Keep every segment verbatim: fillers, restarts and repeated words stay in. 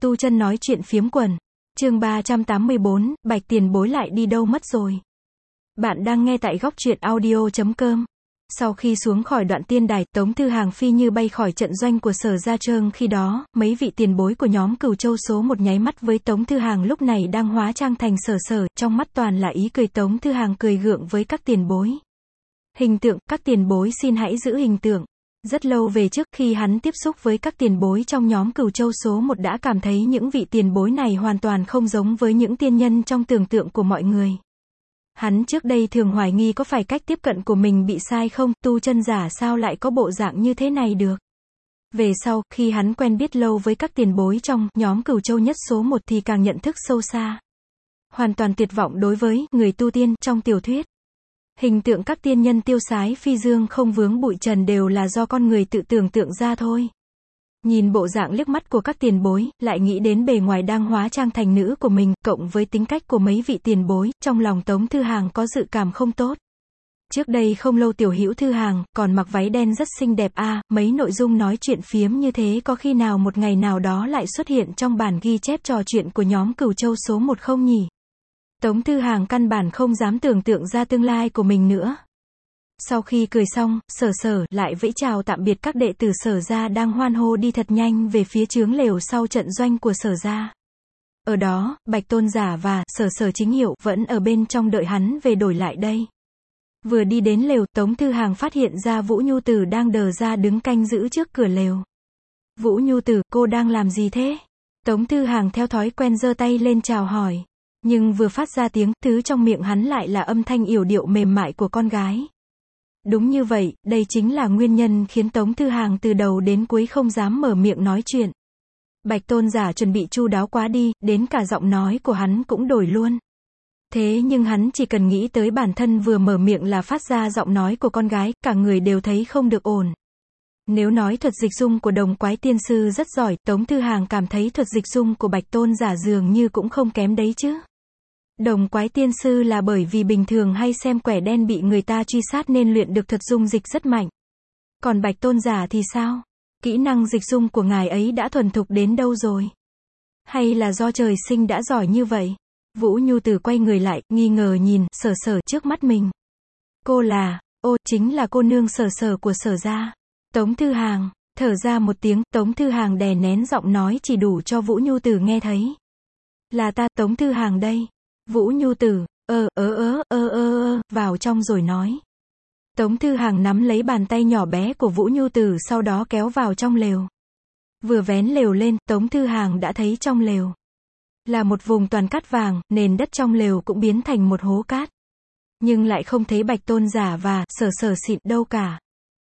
Tu Chân nói chuyện phiếm quần. Chương ba trăm tám mươi bốn, Bạch tiền bối lại đi đâu mất rồi. Bạn đang nghe tại góc truyện audio chấm com. Sau khi xuống khỏi đoạn tiên đài, Tống Thư Hàng phi như bay khỏi trận doanh của Sở Gia Trương. Khi đó, mấy vị tiền bối của nhóm Cửu Châu số một nháy mắt với Tống Thư Hàng lúc này đang hóa trang thành Sở Sở, trong mắt toàn là ý cười. Tống Thư Hàng cười gượng với các tiền bối. Hình tượng, các tiền bối xin hãy giữ hình tượng. Rất lâu về trước, khi hắn tiếp xúc với các tiền bối trong nhóm Cửu Châu số một đã cảm thấy những vị tiền bối này hoàn toàn không giống với những tiên nhân trong tưởng tượng của mọi người. Hắn trước đây thường hoài nghi có phải cách tiếp cận của mình bị sai không, tu chân giả sao lại có bộ dạng như thế này được. Về sau, khi hắn quen biết lâu với các tiền bối trong nhóm Cửu Châu nhất số một thì càng nhận thức sâu xa. Hoàn toàn tuyệt vọng đối với người tu tiên trong tiểu thuyết. Hình tượng các tiên nhân tiêu sái phi dương không vướng bụi trần đều là do con người tự tưởng tượng ra thôi. Nhìn bộ dạng liếc mắt của các tiền bối, lại nghĩ đến bề ngoài đang hóa trang thành nữ của mình, cộng với tính cách của mấy vị tiền bối, trong lòng Tống Thư Hàng có dự cảm không tốt. Trước đây không lâu Tiểu Hữu Thư Hàng, còn mặc váy đen rất xinh đẹp a, à, mấy nội dung nói chuyện phiếm như thế có khi nào một ngày nào đó lại xuất hiện trong bản ghi chép trò chuyện của nhóm Cửu Châu số một không nhỉ? Tống Thư Hàng căn bản không dám tưởng tượng ra tương lai của mình nữa. Sau khi cười xong, Sở Sở lại vẫy chào tạm biệt các đệ tử Sở Gia đang hoan hô đi thật nhanh về phía chướng lều sau trận doanh của Sở Gia. Ở đó, Bạch Tôn Giả và Sở Sở chính hiệu vẫn ở bên trong đợi hắn về đổi lại đây. Vừa đi đến lều, Tống Thư Hàng phát hiện ra Vũ Nhu Tử đang đờ ra đứng canh giữ trước cửa lều. Vũ Nhu Tử, cô đang làm gì thế? Tống Thư Hàng theo thói quen giơ tay lên chào hỏi. Nhưng vừa phát ra tiếng, thứ trong miệng hắn lại là âm thanh yểu điệu mềm mại của con gái. Đúng như vậy, đây chính là nguyên nhân khiến Tống Thư Hàng từ đầu đến cuối không dám mở miệng nói chuyện. Bạch Tôn Giả chuẩn bị chu đáo quá đi, đến cả giọng nói của hắn cũng đổi luôn. Thế nhưng hắn chỉ cần nghĩ tới bản thân vừa mở miệng là phát ra giọng nói của con gái, cả người đều thấy không được ổn. Nếu nói thuật dịch dung của Đồng Quái Tiên Sư rất giỏi, Tống Thư Hàng cảm thấy thuật dịch dung của Bạch Tôn Giả dường như cũng không kém đấy chứ. Đồng Quái Tiên Sư là bởi vì bình thường hay xem quẻ đen bị người ta truy sát nên luyện được thuật dung dịch rất mạnh. Còn Bạch Tôn Giả thì sao? Kỹ năng dịch dung của ngài ấy đã thuần thục đến đâu rồi? Hay là do trời sinh đã giỏi như vậy? Vũ Nhu Tử quay người lại, nghi ngờ nhìn Sở Sở trước mắt mình. Cô là, ô, chính là cô nương Sở Sở của Sở Gia. Tống Thư Hàng, thở ra một tiếng, Tống Thư Hàng đè nén giọng nói chỉ đủ cho Vũ Nhu Tử nghe thấy. Là ta, Tống Thư Hàng đây. Vũ Nhu Tử, ơ, ơ ơ, ơ ơ ơ, vào trong rồi nói. Tống Thư Hàng nắm lấy bàn tay nhỏ bé của Vũ Nhu Tử sau đó kéo vào trong lều. Vừa vén lều lên, Tống Thư Hàng đã thấy trong lều là một vùng toàn cát vàng, nền đất trong lều cũng biến thành một hố cát. Nhưng lại không thấy Bạch Tôn Giả và Sở Sở xịn đâu cả.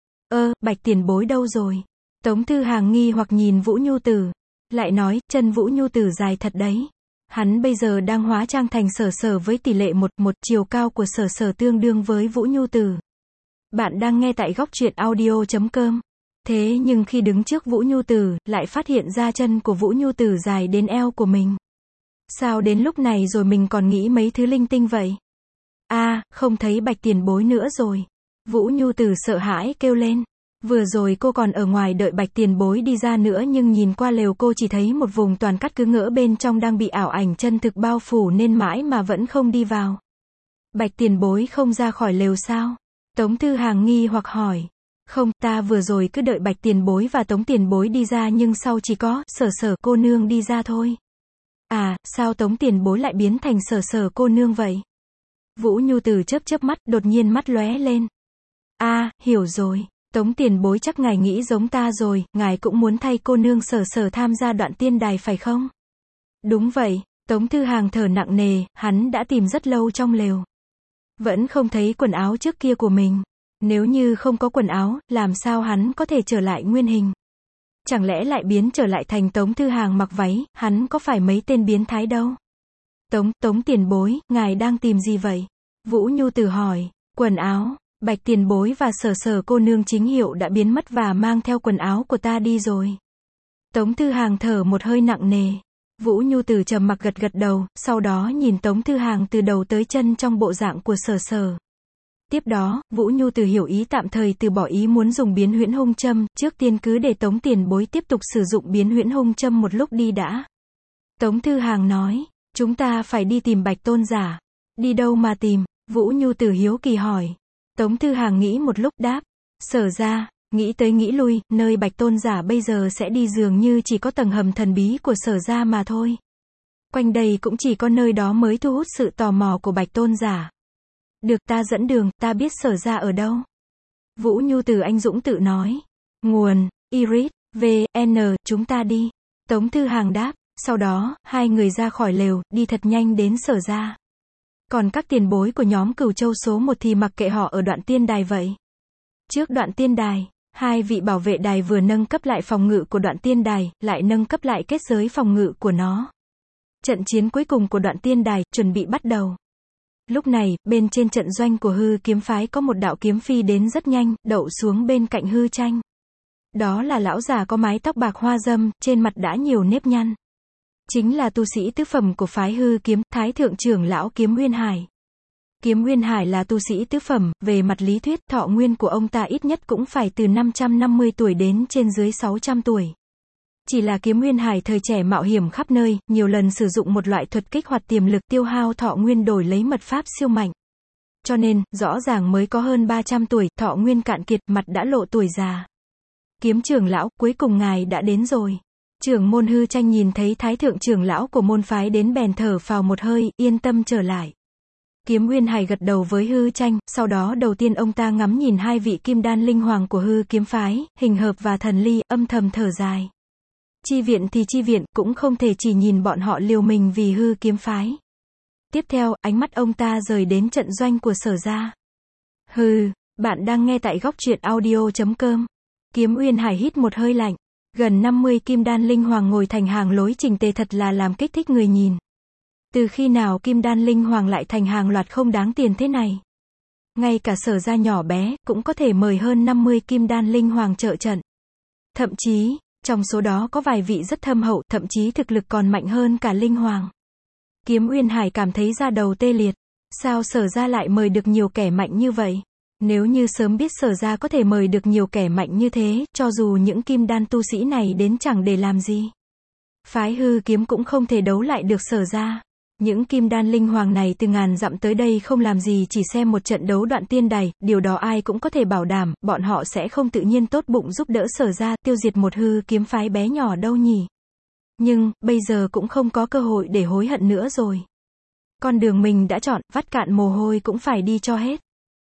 Ơ, Bạch tiền bối đâu rồi? Tống Thư Hàng nghi hoặc nhìn Vũ Nhu Tử. Lại nói, chân Vũ Nhu Tử dài thật đấy. Hắn bây giờ đang hóa trang thành Sở Sở với tỷ lệ một một, chiều cao của Sở Sở tương đương với Vũ Nhu Tử. Bạn đang nghe tại góc truyện audio chấm com. Thế nhưng khi đứng trước Vũ Nhu Tử, lại phát hiện ra chân của Vũ Nhu Tử dài đến eo của mình. Sao đến lúc này rồi mình còn nghĩ mấy thứ linh tinh vậy? A, à, không thấy Bạch tiền bối nữa rồi. Vũ Nhu Tử sợ hãi kêu lên. Vừa rồi cô còn ở ngoài đợi Bạch tiền bối đi ra nữa nhưng nhìn qua lều cô chỉ thấy một vùng toàn cát cứ ngỡ bên trong đang bị ảo ảnh chân thực bao phủ nên mãi mà vẫn không đi vào. Bạch tiền bối không ra khỏi lều sao? Tống Thư Hàng nghi hoặc hỏi. Không, ta vừa rồi cứ đợi Bạch tiền bối và Tống tiền bối đi ra nhưng sau chỉ có Sở Sở cô nương đi ra thôi. À, sao Tống tiền bối lại biến thành Sở Sở cô nương vậy? Vũ Nhu Tử chớp chớp mắt, đột nhiên mắt lóe lên. A, à, hiểu rồi. Tống tiền bối chắc ngài nghĩ giống ta rồi, ngài cũng muốn thay cô nương Sở Sở tham gia đoạn tiên đài phải không? Đúng vậy. Tống Thư Hàng thở nặng nề, hắn đã tìm rất lâu trong lều. Vẫn không thấy quần áo trước kia của mình. Nếu như không có quần áo, làm sao hắn có thể trở lại nguyên hình? Chẳng lẽ lại biến trở lại thành Tống Thư Hàng mặc váy, hắn có phải mấy tên biến thái đâu? Tống, Tống tiền bối, ngài đang tìm gì vậy? Vũ Nhu Tử hỏi. Quần áo. Bạch tiền bối và Sở Sở cô nương chính hiệu đã biến mất và mang theo quần áo của ta đi rồi. Tống Thư Hàng thở một hơi nặng nề. Vũ Nhu Tử trầm mặc gật gật đầu, sau đó nhìn Tống Thư Hàng từ đầu tới chân trong bộ dạng của Sở Sở. Tiếp đó, Vũ Nhu Tử hiểu ý tạm thời từ bỏ ý muốn dùng biến huyễn hung châm, trước tiên cứ để Tống tiền bối tiếp tục sử dụng biến huyễn hung châm một lúc đi đã. Tống Thư Hàng nói, chúng ta phải đi tìm Bạch Tôn giả. Đi đâu mà tìm? Vũ Nhu Tử hiếu kỳ hỏi. Tống Thư Hàng nghĩ một lúc đáp, Sở ra, nghĩ tới nghĩ lui, nơi Bạch Tôn giả bây giờ sẽ đi dường như chỉ có tầng hầm thần bí của Sở ra mà thôi. Quanh đây cũng chỉ có nơi đó mới thu hút sự tò mò của Bạch Tôn giả. Được, ta dẫn đường, ta biết Sở ra ở đâu. Vũ Nhu Tử anh dũng tự nói. Nguồn, Iris, vê en, chúng ta đi. Tống Thư Hàng đáp, sau đó, hai người ra khỏi lều, đi thật nhanh đến Sở ra. Còn các tiền bối của nhóm Cửu Châu số một thì mặc kệ họ ở đoạn tiên đài vậy. Trước đoạn tiên đài, hai vị bảo vệ đài vừa nâng cấp lại phòng ngự của đoạn tiên đài, lại nâng cấp lại kết giới phòng ngự của nó. Trận chiến cuối cùng của đoạn tiên đài, chuẩn bị bắt đầu. Lúc này, bên trên trận doanh của hư kiếm phái có một đạo kiếm phi đến rất nhanh, đậu xuống bên cạnh hư tranh. Đó là lão già có mái tóc bạc hoa dâm, trên mặt đã nhiều nếp nhăn. Chính là tu sĩ tứ phẩm của phái hư kiếm, Thái Thượng trưởng lão Kiếm Nguyên Hải. Kiếm Nguyên Hải là tu sĩ tứ phẩm, về mặt lý thuyết, thọ nguyên của ông ta ít nhất cũng phải từ năm trăm năm mươi tuổi đến trên dưới sáu trăm tuổi. Chỉ là Kiếm Nguyên Hải thời trẻ mạo hiểm khắp nơi, nhiều lần sử dụng một loại thuật kích hoạt tiềm lực tiêu hao thọ nguyên đổi lấy mật pháp siêu mạnh. Cho nên, rõ ràng mới có hơn ba trăm tuổi, thọ nguyên cạn kiệt, mặt đã lộ tuổi già. Kiếm trưởng lão, cuối cùng ngài đã đến rồi. Trưởng môn hư tranh nhìn thấy Thái Thượng trưởng lão của môn phái đến bèn thở phào một hơi, yên tâm trở lại. Kiếm Nguyên Hải gật đầu với hư tranh, sau đó đầu tiên ông ta ngắm nhìn hai vị kim đan linh hoàng của hư kiếm phái, Hình Hợp và Thần Ly, âm thầm thở dài. Chi viện thì chi viện, cũng không thể chỉ nhìn bọn họ liều mình vì hư kiếm phái. Tiếp theo, ánh mắt ông ta rời đến trận doanh của Sở ra. Hừ, bạn đang nghe tại góc truyện audio chấm com. Kiếm Nguyên Hải hít một hơi lạnh. Gần năm mươi kim đan linh hoàng ngồi thành hàng lối chỉnh tề thật là làm kích thích người nhìn. Từ khi nào kim đan linh hoàng lại thành hàng loạt không đáng tiền thế này? Ngay cả Sở ra nhỏ bé, cũng có thể mời hơn năm mươi kim đan linh hoàng trợ trận. Thậm chí, trong số đó có vài vị rất thâm hậu, thậm chí thực lực còn mạnh hơn cả linh hoàng. Kiếm Nguyên Hải cảm thấy da đầu tê liệt. Sao Sở ra lại mời được nhiều kẻ mạnh như vậy? Nếu như sớm biết Sở ra có thể mời được nhiều kẻ mạnh như thế, cho dù những kim đan tu sĩ này đến chẳng để làm gì. Phái hư kiếm cũng không thể đấu lại được Sở ra. Những kim đan linh hoàng này từ ngàn dặm tới đây không làm gì chỉ xem một trận đấu đoạn tiên đài, điều đó ai cũng có thể bảo đảm, bọn họ sẽ không tự nhiên tốt bụng giúp đỡ Sở ra, tiêu diệt một hư kiếm phái bé nhỏ đâu nhỉ. Nhưng, bây giờ cũng không có cơ hội để hối hận nữa rồi. Con đường mình đã chọn, vắt cạn mồ hôi cũng phải đi cho hết.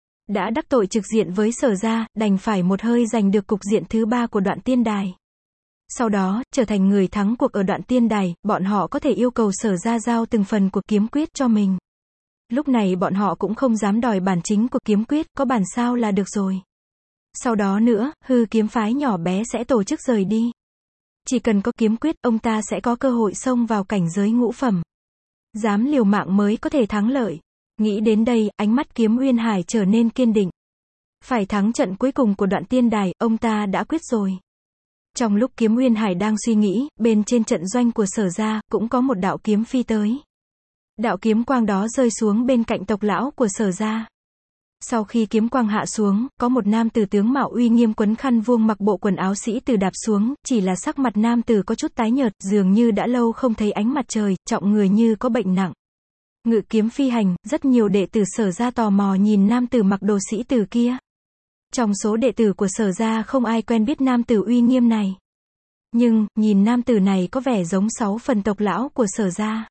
Đã đắc tội trực diện với Sở ra, đành phải một hơi giành được cục diện thứ ba của đoạn tiên đài. Sau đó, trở thành người thắng cuộc ở đoạn tiên đài, bọn họ có thể yêu cầu Sở ra giao từng phần của kiếm quyết cho mình. Lúc này bọn họ cũng không dám đòi bản chính của kiếm quyết, có bản sao là được rồi. Sau đó nữa, hư kiếm phái nhỏ bé sẽ tổ chức rời đi. Chỉ cần có kiếm quyết, ông ta sẽ có cơ hội xông vào cảnh giới ngũ phẩm. Dám liều mạng mới có thể thắng lợi. Nghĩ đến đây, ánh mắt Kiếm Nguyên Hải trở nên kiên định. Phải thắng trận cuối cùng của đoạn tiên đài, ông ta đã quyết rồi. Trong lúc Kiếm Nguyên Hải đang suy nghĩ, bên trên trận doanh của Sở ra, cũng có một đạo kiếm phi tới. Đạo kiếm quang đó rơi xuống bên cạnh tộc lão của Sở ra. Sau khi kiếm quang hạ xuống, có một nam tử tướng mạo uy nghiêm quấn khăn vuông mặc bộ quần áo sĩ tử đạp xuống, chỉ là sắc mặt nam tử có chút tái nhợt, dường như đã lâu không thấy ánh mặt trời, trọng người như có bệnh nặng. Ngự kiếm phi hành, rất nhiều đệ tử Sở ra tò mò nhìn nam tử mặc đồ sĩ tử kia. Trong số đệ tử của Sở ra không ai quen biết nam tử uy nghiêm này. Nhưng, nhìn nam tử này có vẻ giống sáu phần tộc lão của Sở ra.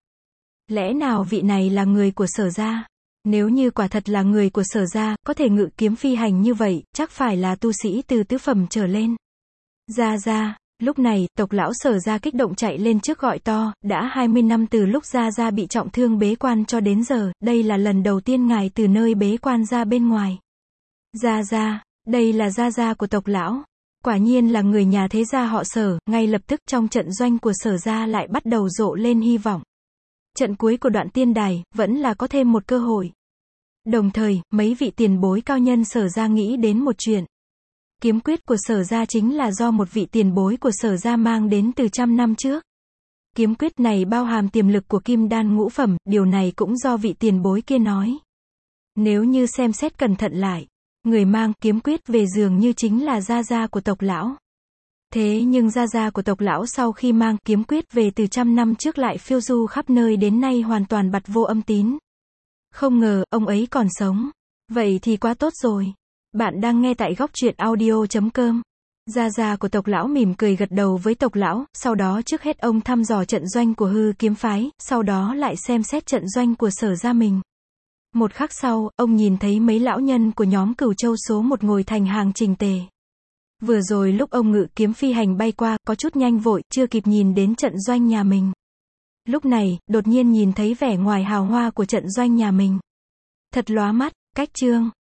Lẽ nào vị này là người của Sở ra? Nếu như quả thật là người của Sở ra, có thể ngự kiếm phi hành như vậy, chắc phải là tu sĩ từ tứ phẩm trở lên. Ra ra, lúc này, tộc lão Sở ra kích động chạy lên trước gọi to, đã hai mươi năm từ lúc Ra Ra bị trọng thương bế quan cho đến giờ, đây là lần đầu tiên ngài từ nơi bế quan ra bên ngoài. Ra Ra, đây là Ra Ra của tộc lão. Quả nhiên là người nhà thế gia họ Sở, ngay lập tức trong trận doanh của Sở ra lại bắt đầu rộ lên hy vọng. Trận cuối của đoạn tiên đài, vẫn là có thêm một cơ hội. Đồng thời, mấy vị tiền bối cao nhân Sở ra nghĩ đến một chuyện. Kiếm quyết của Sở ra chính là do một vị tiền bối của Sở ra mang đến từ trăm năm trước. Kiếm quyết này bao hàm tiềm lực của kim đan ngũ phẩm, điều này cũng do vị tiền bối kia nói. Nếu như xem xét cẩn thận lại, người mang kiếm quyết về dường như chính là Gia Gia của tộc lão. Thế nhưng gia gia của tộc lão sau khi mang kiếm quyết về từ trăm năm trước lại phiêu du khắp nơi đến nay hoàn toàn bặt vô âm tín. Không ngờ, ông ấy còn sống. Vậy thì quá tốt rồi. Bạn đang nghe tại góc truyện audio chấm com. Gia gia của tộc lão mỉm cười gật đầu với tộc lão, sau đó trước hết ông thăm dò trận doanh của hư kiếm phái, sau đó lại xem xét trận doanh của Sở gia mình. Một khắc sau, ông nhìn thấy mấy lão nhân của nhóm Cửu Châu số một ngồi thành hàng chỉnh tề. Vừa rồi lúc ông ngự kiếm phi hành bay qua, có chút nhanh vội, chưa kịp nhìn đến trận doanh nhà mình. Lúc này, đột nhiên nhìn thấy vẻ ngoài hào hoa của trận doanh nhà mình. Thật lóa mắt, cách chương.